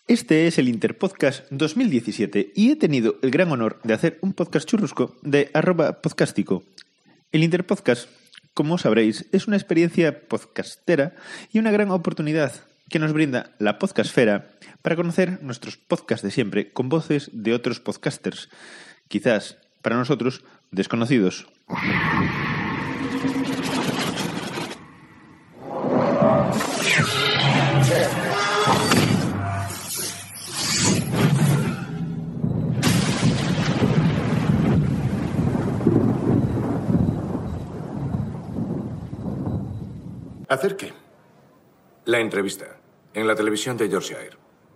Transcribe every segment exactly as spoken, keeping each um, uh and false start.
Este es el Interpodcast dos mil diecisiete y he tenido el gran honor de hacer un podcast churrusco de arroba podcástico. El Interpodcast, como sabréis, es una experiencia podcastera y una gran oportunidad que nos brinda la podcastfera para conocer nuestros podcasts de siempre con voces de otros podcasters, quizás para nosotros desconocidos. ¿Hacer qué? La entrevista, en la televisión de Yorkshire.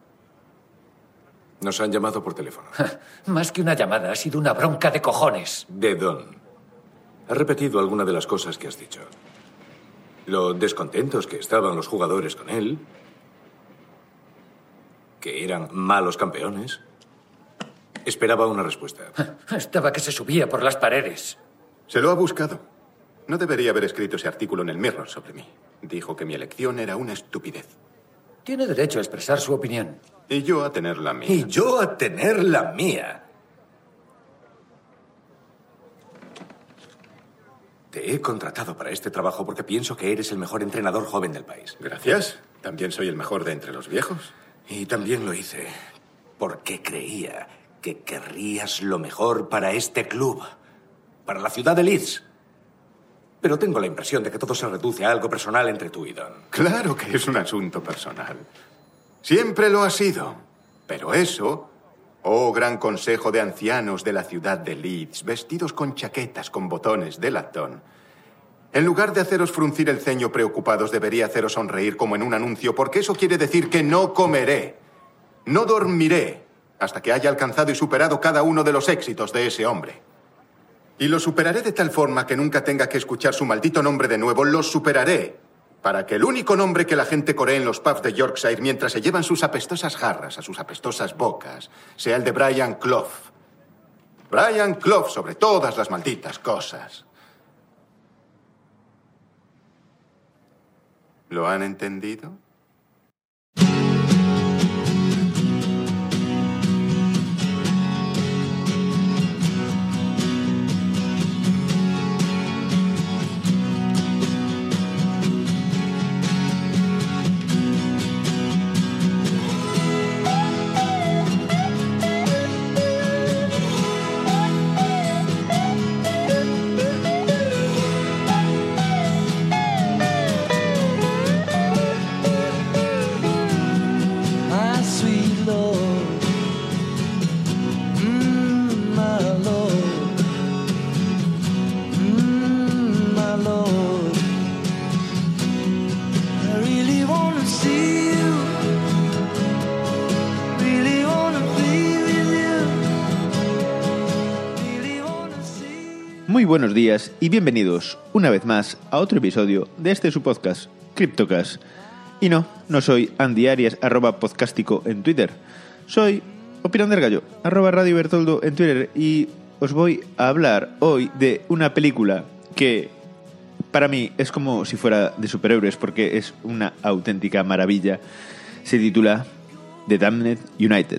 Nos han llamado por teléfono. Más que una llamada, ha sido una bronca de cojones. De Don. Ha repetido alguna de las cosas que has dicho. Lo descontentos que estaban los jugadores con él. Que eran malos campeones. Esperaba una respuesta. Estaba que se subía por las paredes. Se lo ha buscado. No debería haber escrito ese artículo en el Mirror sobre mí. Dijo que mi elección era una estupidez. Tiene derecho a expresar su opinión. Y yo a tener la mía. Y yo a tener la mía. Te he contratado para este trabajo porque pienso que eres el mejor entrenador joven del país. Gracias. También soy el mejor de entre los viejos. Y también lo hice porque creía que querrías lo mejor para este club. Para la ciudad de Leeds. Pero tengo la impresión de que todo se reduce a algo personal entre tú y Don. Claro que es un asunto personal. Siempre lo ha sido. Pero eso, oh gran consejo de ancianos de la ciudad de Leeds, vestidos con chaquetas con botones de latón, en lugar de haceros fruncir el ceño preocupados, debería haceros sonreír como en un anuncio, porque eso quiere decir que no comeré, no dormiré, hasta que haya alcanzado y superado cada uno de los éxitos de ese hombre. Y lo superaré de tal forma que nunca tenga que escuchar su maldito nombre de nuevo. Lo superaré para que el único nombre que la gente coree en los pubs de Yorkshire mientras se llevan sus apestosas jarras a sus apestosas bocas sea el de Brian Clough. Brian Clough sobre todas las malditas cosas. ¿Lo han entendido? Muy buenos días y bienvenidos una vez más a otro episodio de este su podcast, CryptoCast. Y no, no soy Andy Arias, arroba podcástico en Twitter. Soy Opinón del Gallo, arroba Radio Bertoldo en Twitter. Y os voy a hablar hoy de una película que para mí es como si fuera de superhéroes porque es una auténtica maravilla. Se titula The Damned United.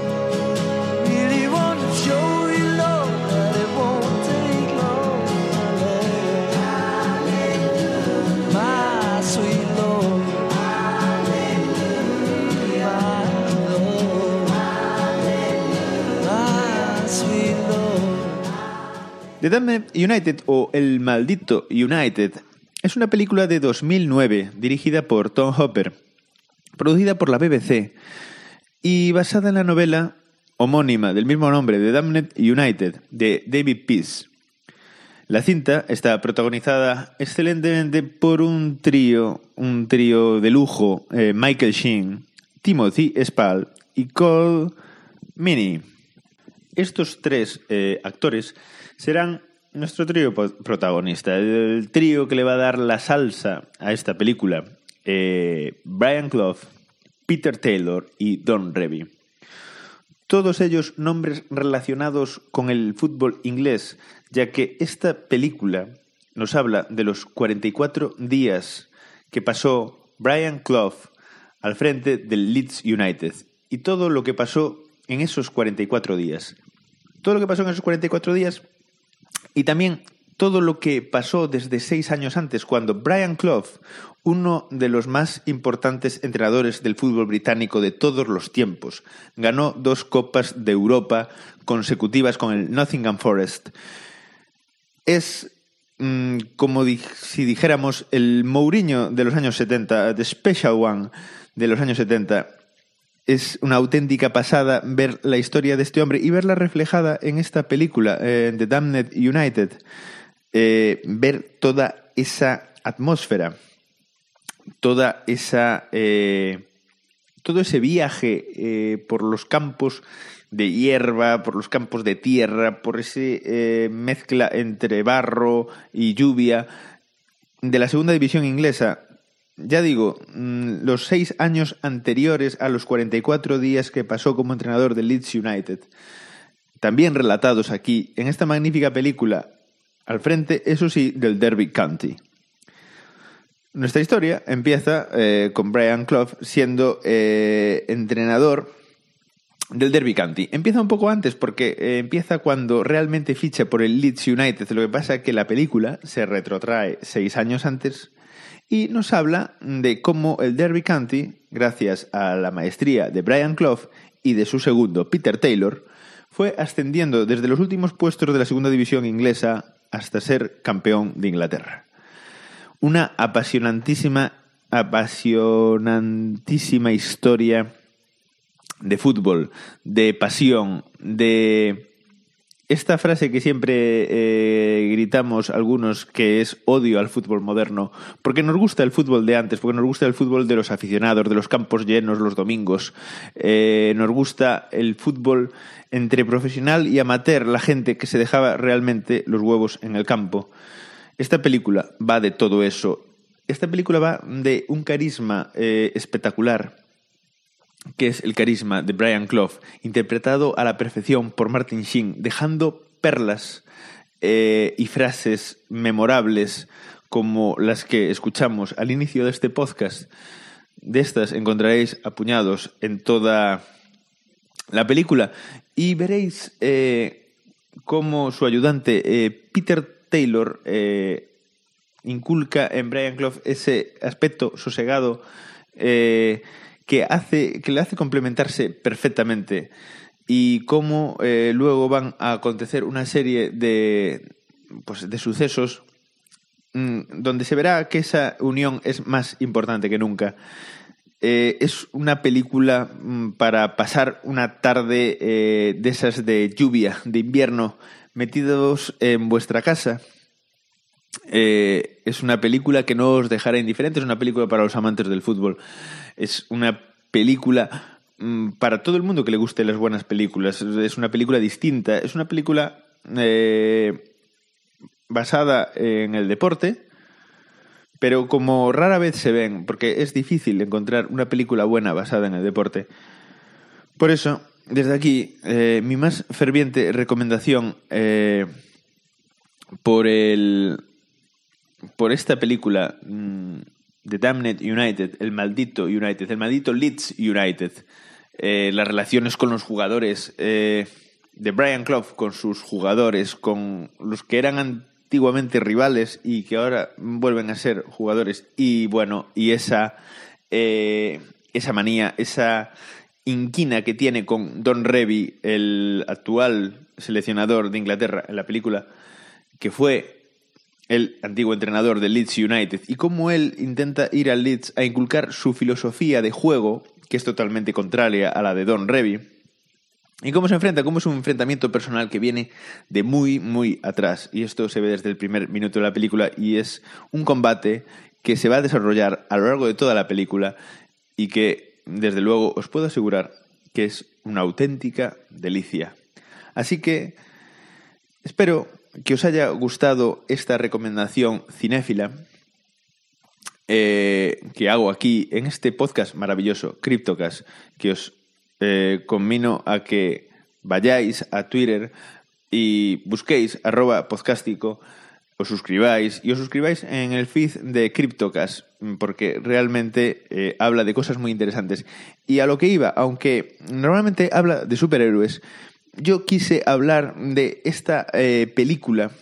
The Damned United o El Maldito United es una película de dos mil nueve dirigida por Tom Hopper, producida por la B B C y basada en la novela homónima del mismo nombre, The Damned United, de David Peace. La cinta está protagonizada excelentemente por un trío, un trío de lujo, eh, Michael Sheen, Timothy Spall y Cole Meany. Estos tres eh, actores serán nuestro trío protagonista, el trío que le va a dar la salsa a esta película. Eh, Brian Clough, Peter Taylor y Don Revie. Todos ellos nombres relacionados con el fútbol inglés, ya que esta película nos habla de los cuarenta y cuatro días que pasó Brian Clough al frente del Leeds United y todo lo que pasó en esos cuarenta y cuatro días. Todo lo que pasó en esos cuarenta y cuatro días y también todo lo que pasó desde seis años antes, cuando Brian Clough, uno de los más importantes entrenadores del fútbol británico de todos los tiempos, ganó dos Copas de Europa consecutivas con el Nottingham Forest. Es mmm, como di- si dijéramos el Mourinho de los años setenta, The Special One de los años setenta. Es una auténtica pasada ver la historia de este hombre y verla reflejada en esta película, eh, The Damned United. Eh, ver toda esa atmósfera, toda esa, eh, todo ese viaje eh, por los campos de hierba, por los campos de tierra, por esa eh, mezcla entre barro y lluvia de la segunda división inglesa. Ya digo, los seis años anteriores a los cuarenta y cuatro días que pasó como entrenador del Leeds United, también relatados aquí en esta magnífica película, al frente, eso sí, del Derby County. Nuestra historia empieza eh, con Brian Clough siendo eh, entrenador del Derby County. Empieza un poco antes porque eh, empieza cuando realmente ficha por el Leeds United. Lo que pasa es que la película se retrotrae seis años antes y nos habla de cómo el Derby County, gracias a la maestría de Brian Clough y de su segundo, Peter Taylor, fue ascendiendo desde los últimos puestos de la segunda división inglesa hasta ser campeón de Inglaterra. Una apasionantísima, apasionantísima historia de fútbol, de pasión, de esta frase que siempre eh, gritamos algunos, que es odio al fútbol moderno, porque nos gusta el fútbol de antes, porque nos gusta el fútbol de los aficionados, de los campos llenos los domingos, eh, nos gusta el fútbol entre profesional y amateur, la gente que se dejaba realmente los huevos en el campo. Esta película va de todo eso. Esta película va de un carisma eh, espectacular, que es el carisma de Brian Clough, interpretado a la perfección por Martin Sheen, dejando perlas eh, y frases memorables como las que escuchamos al inicio de este podcast. De estas encontraréis a puñados en toda la película y veréis eh, cómo su ayudante eh, Peter Taylor eh, inculca en Brian Clough ese aspecto sosegado eh, que hace que le hace complementarse perfectamente, y cómo eh, luego van a acontecer una serie de, pues, de sucesos mmm, donde se verá que esa unión es más importante que nunca. Eh, es una película mmm, para pasar una tarde eh, de esas de lluvia, de invierno, metidos en vuestra casa. Eh, es una película que no os dejará indiferentes, es una película para los amantes del fútbol. Es una película mmm, para todo el mundo que le guste las buenas películas. Es una película distinta, es una película eh, basada en el deporte, pero como rara vez se ven, porque es difícil encontrar una película buena basada en el deporte. Por eso, desde aquí, eh, mi más ferviente recomendación eh, por el por esta película, mmm, The Damned United, el maldito United, el maldito Leeds United, eh, las relaciones con los jugadores eh, de Brian Clough con sus jugadores, con los que eran antiguamente rivales y que ahora vuelven a ser jugadores, y bueno, y esa eh, esa manía, esa inquina que tiene con Don Revie, el actual seleccionador de Inglaterra en la película, que fue el antiguo entrenador del Leeds United, y cómo él intenta ir al Leeds a inculcar su filosofía de juego, que es totalmente contraria a la de Don Revie, y cómo se enfrenta, cómo es un enfrentamiento personal que viene de muy, muy atrás. Y esto se ve desde el primer minuto de la película, y es un combate que se va a desarrollar a lo largo de toda la película y que, desde luego, os puedo asegurar que es una auténtica delicia. Así que espero que os haya gustado esta recomendación cinéfila eh, que hago aquí en este podcast maravilloso, Cryptocast, que os eh, conmino a que vayáis a Twitter y busquéis arroba podcástico, os suscribáis y os suscribáis en el feed de Cryptocast, porque realmente eh, habla de cosas muy interesantes. Y a lo que iba, aunque normalmente habla de superhéroes, yo quise hablar de esta eh, película,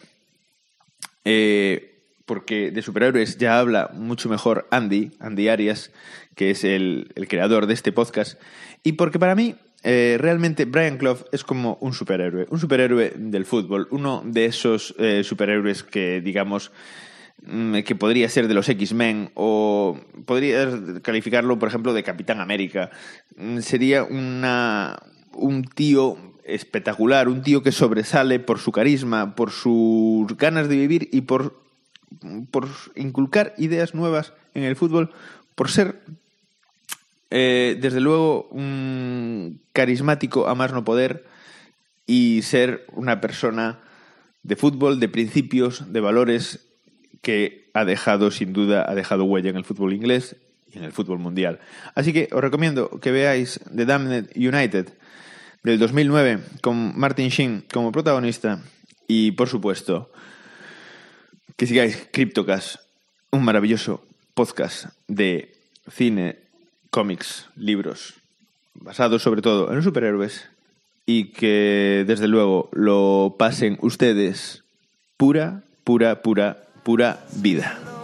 eh, porque de superhéroes ya habla mucho mejor Andy, Andy Arias, que es el, el creador de este podcast, y porque para mí Eh, realmente Brian Clough es como un superhéroe, un superhéroe del fútbol, uno de esos eh, superhéroes que, digamos, mm, que podría ser de los X-Men o podría calificarlo, por ejemplo, de Capitán América. Mm, sería una, un tío espectacular, un tío que sobresale por su carisma, por sus ganas de vivir y por, por inculcar ideas nuevas en el fútbol, por ser... Eh, desde luego un carismático a más no poder y ser una persona de fútbol, de principios, de valores que ha dejado, sin duda, ha dejado huella en el fútbol inglés y en el fútbol mundial. Así que os recomiendo que veáis The Damned United del dos mil nueve con Martin Sheen como protagonista y, por supuesto, que sigáis Cryptocast, un maravilloso podcast de cine, cómics, libros, basados sobre todo en los superhéroes y que desde luego lo pasen ustedes pura, pura, pura, pura vida.